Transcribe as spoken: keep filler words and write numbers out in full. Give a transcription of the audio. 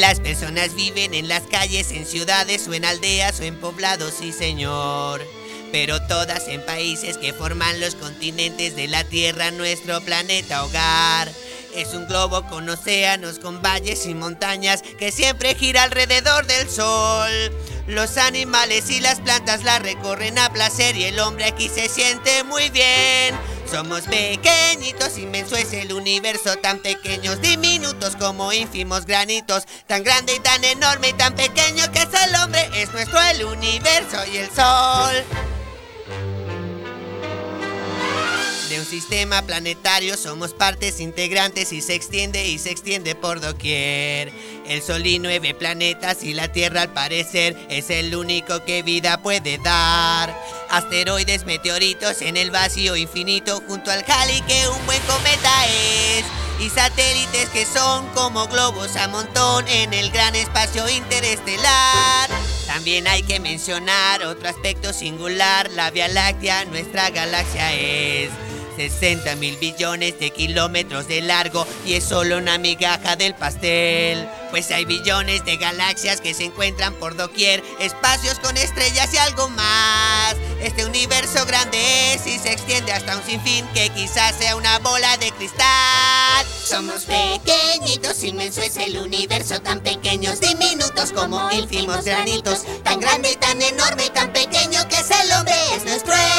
las personas viven en las calles, en ciudades o en aldeas o en poblados, sí señor. Pero todas en países que forman los continentes de la Tierra, nuestro planeta hogar. Es un globo con océanos, con valles y montañas que siempre gira alrededor del sol. Los animales y las plantas la recorren a placer y el hombre aquí se siente muy bien. Somos pequeñitos, inmenso es el universo, tan pequeños, diminutos como ínfimos granitos, tan grande y tan enorme y tan pequeño que es el hombre, es nuestro el universo y el sol. De un sistema planetario somos partes integrantes y se extiende y se extiende por doquier. El Sol y nueve planetas y la Tierra al parecer es el único que vida puede dar. Asteroides, meteoritos en el vacío infinito junto al Halley que un buen cometa es. Y satélites que son como globos a montón en el gran espacio interestelar. También hay que mencionar otro aspecto singular, la Vía Láctea, nuestra galaxia es sesenta mil billones de kilómetros de largo y es solo una migaja del pastel. Pues hay billones de galaxias que se encuentran por doquier, espacios con estrellas y algo más. Este universo grande es y se extiende hasta un sinfín que quizás sea una bola de cristal. Somos pequeñitos, inmenso es el universo, tan pequeños, diminutos como ínfimos granitos, tan grande y tan enorme y tan pequeño que es el hombre, es nuestro